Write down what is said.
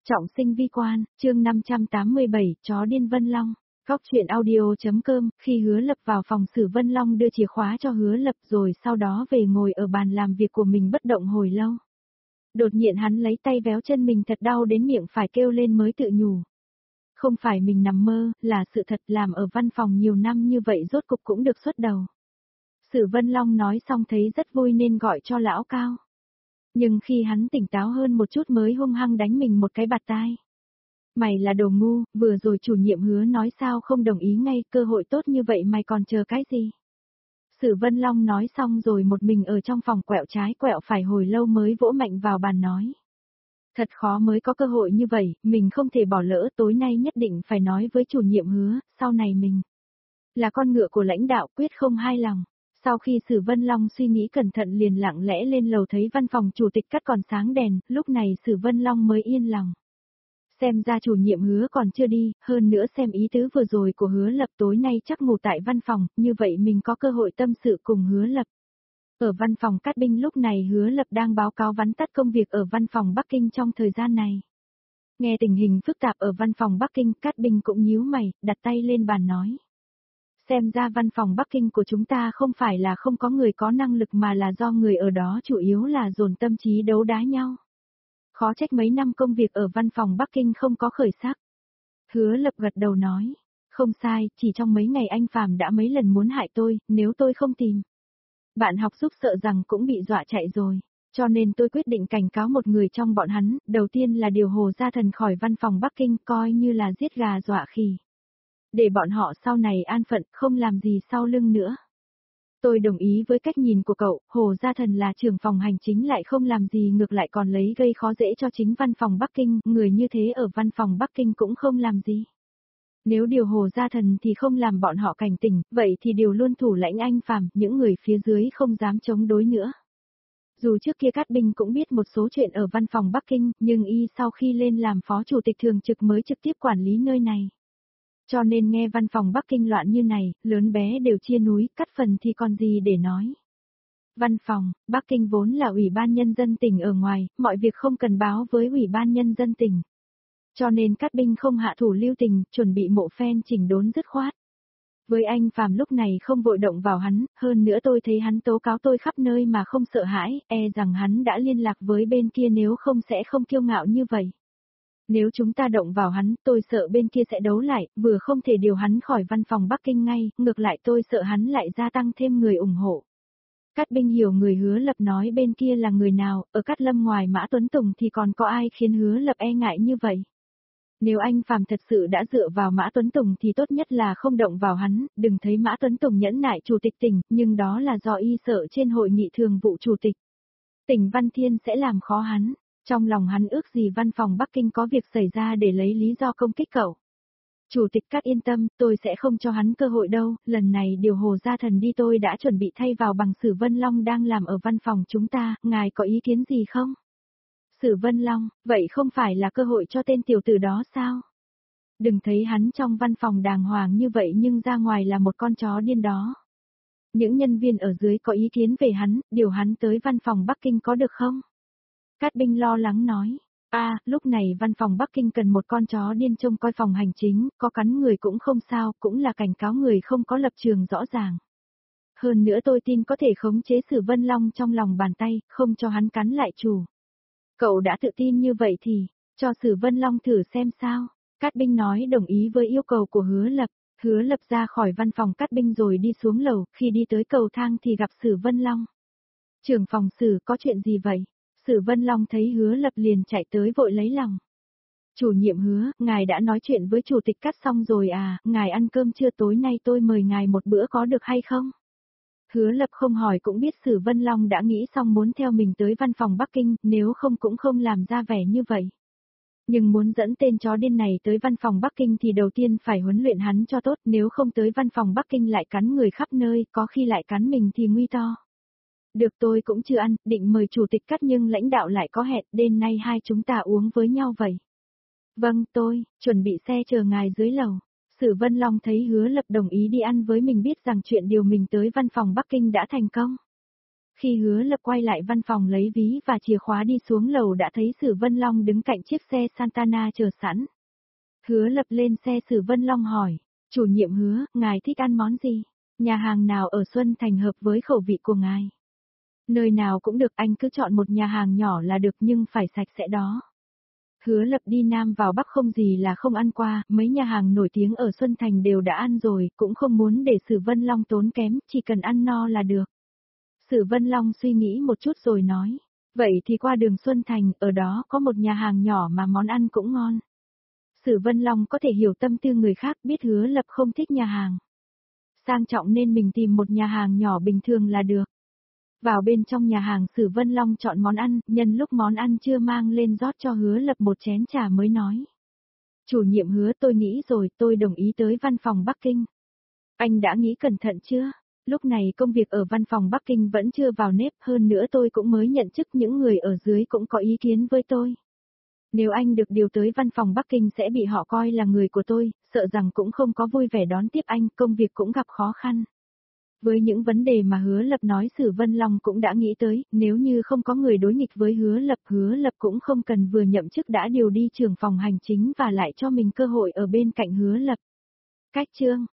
Trọng sinh vi quan, chương 587, chó điên Vân Long. Góc truyện audio.com, khi Hứa Lập vào phòng Sử Vân Long đưa chìa khóa cho Hứa Lập rồi sau đó về ngồi ở bàn làm việc của mình bất động hồi lâu. Đột nhiên hắn lấy tay véo chân mình thật đau đến miệng phải kêu lên mới tự nhủ. Không phải mình nằm mơ, là sự thật, làm ở văn phòng nhiều năm như vậy rốt cục cũng được xuất đầu. Sử Vân Long nói xong thấy rất vui nên gọi cho lão Cao. Nhưng khi hắn tỉnh táo hơn một chút mới hung hăng đánh mình một cái bạt tai. Mày là đồ ngu, vừa rồi chủ nhiệm Hứa nói sao không đồng ý ngay, cơ hội tốt như vậy mày còn chờ cái gì? Sử Vân Long nói xong rồi một mình ở trong phòng quẹo trái quẹo phải hồi lâu mới vỗ mạnh vào bàn nói. Thật khó mới có cơ hội như vậy, mình không thể bỏ lỡ, tối nay nhất định phải nói với chủ nhiệm Hứa, sau này mình là con ngựa của lãnh đạo, quyết không hai lòng. Sau khi Sử Vân Long suy nghĩ cẩn thận liền lặng lẽ lên lầu thấy văn phòng chủ tịch cắt còn sáng đèn, lúc này Sử Vân Long mới yên lòng. Xem ra chủ nhiệm Hứa còn chưa đi, hơn nữa xem ý tứ vừa rồi của Hứa Lập tối nay chắc ngủ tại văn phòng, như vậy mình có cơ hội tâm sự cùng Hứa Lập. Ở văn phòng Cát Binh lúc này Hứa Lập đang báo cáo vắn tắt công việc ở văn phòng Bắc Kinh trong thời gian này. Nghe tình hình phức tạp ở văn phòng Bắc Kinh, Cát Binh cũng nhíu mày, đặt tay lên bàn nói. Xem ra văn phòng Bắc Kinh của chúng ta không phải là không có người có năng lực mà là do người ở đó chủ yếu là dồn tâm trí đấu đá nhau. Khó trách mấy năm công việc ở văn phòng Bắc Kinh không có khởi sắc. Hứa Lập gật đầu nói, không sai, chỉ trong mấy ngày anh Phàm đã mấy lần muốn hại tôi, nếu tôi không tìm. Bạn học giúp sợ rằng cũng bị dọa chạy rồi, cho nên tôi quyết định cảnh cáo một người trong bọn hắn, đầu tiên là điều Hồ Gia Thần khỏi văn phòng Bắc Kinh coi như là giết gà dọa khỉ. Để bọn họ sau này an phận, không làm gì sau lưng nữa. Tôi đồng ý với cách nhìn của cậu, Hồ Gia Thần là trưởng phòng hành chính lại không làm gì ngược lại còn lấy gây khó dễ cho chính văn phòng Bắc Kinh, người như thế ở văn phòng Bắc Kinh cũng không làm gì. Nếu điều Hồ Gia Thần thì không làm bọn họ cảnh tỉnh, vậy thì điều luôn thủ lãnh anh Phàm, những người phía dưới không dám chống đối nữa. Dù trước kia Cát Binh cũng biết một số chuyện ở văn phòng Bắc Kinh, nhưng y sau khi lên làm phó chủ tịch thường trực mới trực tiếp quản lý nơi này. Cho nên nghe văn phòng Bắc Kinh loạn như này, lớn bé đều chia núi, cắt phần thì còn gì để nói. Văn phòng, Bắc Kinh vốn là Ủy ban Nhân dân tỉnh ở ngoài, mọi việc không cần báo với Ủy ban Nhân dân tỉnh. Cho nên Cát Binh không hạ thủ lưu tình, chuẩn bị mộ phen chỉnh đốn dứt khoát. Với anh Phàm lúc này không vội động vào hắn, hơn nữa tôi thấy hắn tố cáo tôi khắp nơi mà không sợ hãi, rằng hắn đã liên lạc với bên kia nếu không sẽ không kiêu ngạo như vậy. Nếu chúng ta động vào hắn, tôi sợ bên kia sẽ đấu lại, vừa không thể điều hắn khỏi văn phòng Bắc Kinh ngay, ngược lại tôi sợ hắn lại gia tăng thêm người ủng hộ. Cát Binh hiểu người Hứa Lập nói bên kia là người nào, ở Cát Lâm ngoài Mã Tuấn Tùng thì còn có ai khiến Hứa Lập e ngại như vậy. Nếu anh Phàm thật sự đã dựa vào Mã Tuấn Tùng thì tốt nhất là không động vào hắn, đừng thấy Mã Tuấn Tùng nhẫn nại chủ tịch tỉnh, nhưng đó là do y sợ trên hội nghị thường vụ chủ tịch. Tỉnh Văn Thiên sẽ làm khó hắn. Trong lòng hắn ước gì văn phòng Bắc Kinh có việc xảy ra để lấy lý do công kích cậu. Chủ tịch Cát yên tâm, tôi sẽ không cho hắn cơ hội đâu, lần này điều Hồ Gia Thần đi tôi đã chuẩn bị thay vào bằng Sử Vân Long đang làm ở văn phòng chúng ta, ngài có ý kiến gì không? Sử Vân Long, vậy không phải là cơ hội cho tên tiểu tử đó sao? Đừng thấy hắn trong văn phòng đàng hoàng như vậy nhưng ra ngoài là một con chó điên đó. Những nhân viên ở dưới có ý kiến về hắn, điều hắn tới văn phòng Bắc Kinh có được không? Cát Binh lo lắng nói, lúc này văn phòng Bắc Kinh cần một con chó điên trông coi phòng hành chính, có cắn người cũng không sao, cũng là cảnh cáo người không có lập trường rõ ràng. Hơn nữa tôi tin có thể khống chế Sử Vân Long trong lòng bàn tay, không cho hắn cắn lại chủ. Cậu đã tự tin như vậy thì, cho Sử Vân Long thử xem sao. Cát Binh nói đồng ý với yêu cầu của Hứa Lập. Hứa Lập ra khỏi văn phòng Cát Binh rồi đi xuống lầu, khi đi tới cầu thang thì gặp Sử Vân Long. Trưởng phòng Sử có chuyện gì vậy? Sử Vân Long thấy Hứa Lập liền chạy tới vội lấy lòng. Chủ nhiệm Hứa, ngài đã nói chuyện với chủ tịch Cát xong rồi à, ngài ăn cơm trưa tối nay tôi mời ngài một bữa có được hay không? Hứa Lập không hỏi cũng biết Sử Vân Long đã nghĩ xong muốn theo mình tới văn phòng Bắc Kinh, nếu không cũng không làm ra vẻ như vậy. Nhưng muốn dẫn tên chó điên này tới văn phòng Bắc Kinh thì đầu tiên phải huấn luyện hắn cho tốt, nếu không tới văn phòng Bắc Kinh lại cắn người khắp nơi, có khi lại cắn mình thì nguy to. Được tôi cũng chưa ăn, định mời chủ tịch Cát nhưng lãnh đạo lại có hẹn, đêm nay hai chúng ta uống với nhau vậy. Vâng tôi, chuẩn bị xe chờ ngài dưới lầu. Sử Vân Long thấy Hứa Lập đồng ý đi ăn với mình biết rằng chuyện điều mình tới văn phòng Bắc Kinh đã thành công. Khi Hứa Lập quay lại văn phòng lấy ví và chìa khóa đi xuống lầu đã thấy Sử Vân Long đứng cạnh chiếc xe Santana chờ sẵn. Hứa Lập lên xe Sử Vân Long hỏi, chủ nhiệm Hứa, ngài thích ăn món gì? Nhà hàng nào ở Xuân Thành hợp với khẩu vị của ngài? Nơi nào cũng được, anh cứ chọn một nhà hàng nhỏ là được nhưng phải sạch sẽ đó. Hứa Lập đi Nam vào Bắc không gì là không ăn qua, mấy nhà hàng nổi tiếng ở Xuân Thành đều đã ăn rồi, cũng không muốn để Sử Vân Long tốn kém, chỉ cần ăn no là được. Sử Vân Long suy nghĩ một chút rồi nói, vậy thì qua đường Xuân Thành, ở đó có một nhà hàng nhỏ mà món ăn cũng ngon. Sử Vân Long có thể hiểu tâm tư người khác, biết Hứa Lập không thích nhà hàng sang trọng nên mình tìm một nhà hàng nhỏ bình thường là được. Vào bên trong nhà hàng Sử Vân Long chọn món ăn, nhân lúc món ăn chưa mang lên rót cho Hứa Lập một chén trà mới nói. Chủ nhiệm Hứa, tôi nghĩ rồi, tôi đồng ý tới văn phòng Bắc Kinh. Anh đã nghĩ cẩn thận chưa? Lúc này công việc ở văn phòng Bắc Kinh vẫn chưa vào nếp, hơn nữa tôi cũng mới nhận chức, những người ở dưới cũng có ý kiến với tôi. Nếu anh được điều tới văn phòng Bắc Kinh sẽ bị họ coi là người của tôi, sợ rằng cũng không có vui vẻ đón tiếp anh, công việc cũng gặp khó khăn. Với những vấn đề mà Hứa Lập nói Sử Vân Long cũng đã nghĩ tới, nếu như không có người đối nghịch với Hứa Lập cũng không cần vừa nhậm chức đã điều đi trưởng phòng hành chính và lại cho mình cơ hội ở bên cạnh Hứa Lập. Cách chương